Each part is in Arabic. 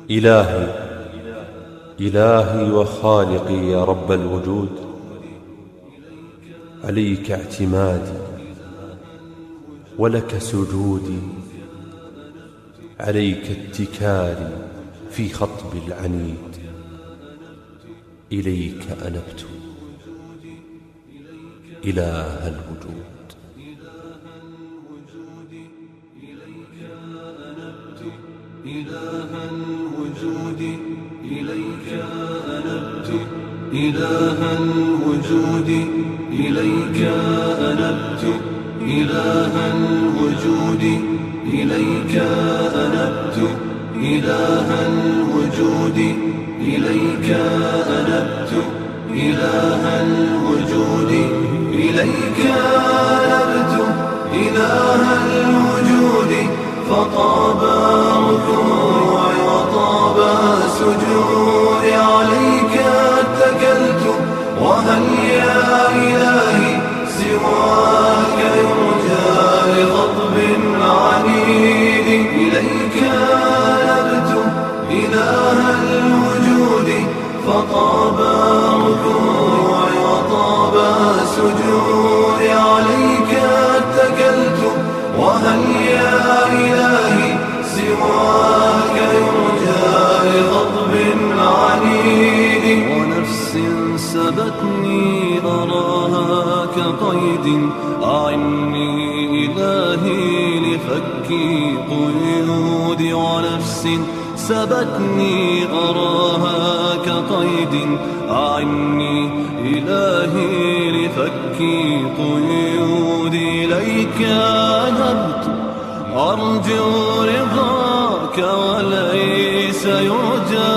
إلهي إلهي وخالقي يا رب الوجود، عليك اعتمادي ولك سجودي، عليك اتكالي في خطب العنيد، إليك أنبت إله الوجود. إله الوجود إليك أنبت، إله الوجود إليك أنبت، إله الوجود إليك أنبت، إله الوجود إليك أنبت، إله الوجود إليك أنبت، إله الوجود فطاب ركوعي وطاب سجودي، عليك اتكلت وهل يا إلهي سواك يرجى لخطب عنيد، إليك نبت إله الوجود فطاب ركوعي وطاب سجودي، عليك اتكلت وهل يا إلهي سواك يرجى لخطب عنيد، ونفس سبتني أراها كقيد، أعني إلهي لفك قيودي، ونفس سبتني أراها كقيد، أعني إلهي لفك قيودي، إليك نبت أرجو رضاك وليس يرجى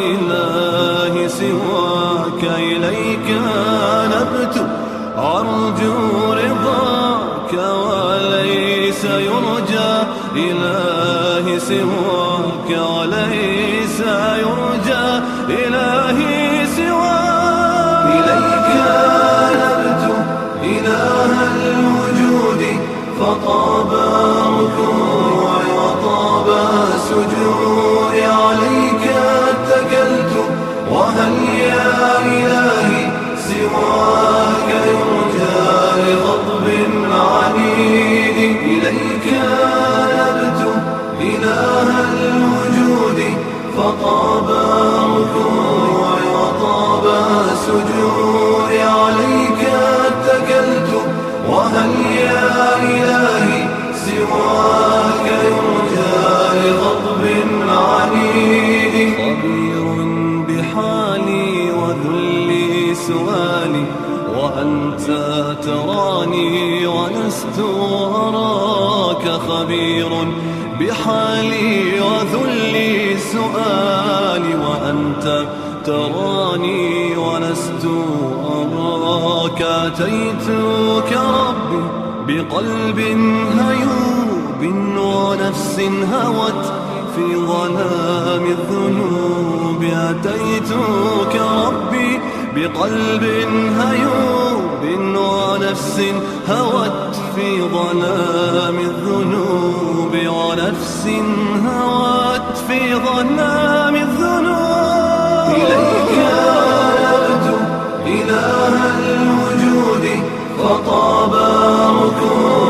إلهي سواك، إليك نبت أرجو رضاك وليس يرجى إلهي سواك، وليس يرجى إلهي سواك، إليك نبت إله الوجود فطاب ركوعي وطاب سجودي، عليك اتكلت وهل يا إلهي سواك يرجى لخطب عنيد، إليك نبت إله الوجود فطاب ركوعي وطاب سجودي، عليك اتكلت وهل يا إلهي سواك يرجى لخطب عنيد، خبير بحالي وذلي سؤالي، وأنت تراني ولست أراك، خبير بحالي وذلي سؤالي، وأنت تراني ولست أراك، أتيتك ربي بقلب هيوب ونفس هوت في ظلام الذنوب، أتيتك ربي بقلب هيوب ونفس هوت في ظلام الذنوب، ونفس هوت في ظلام الذنوب، إليك نبت إله الوجود فطاب ركوعي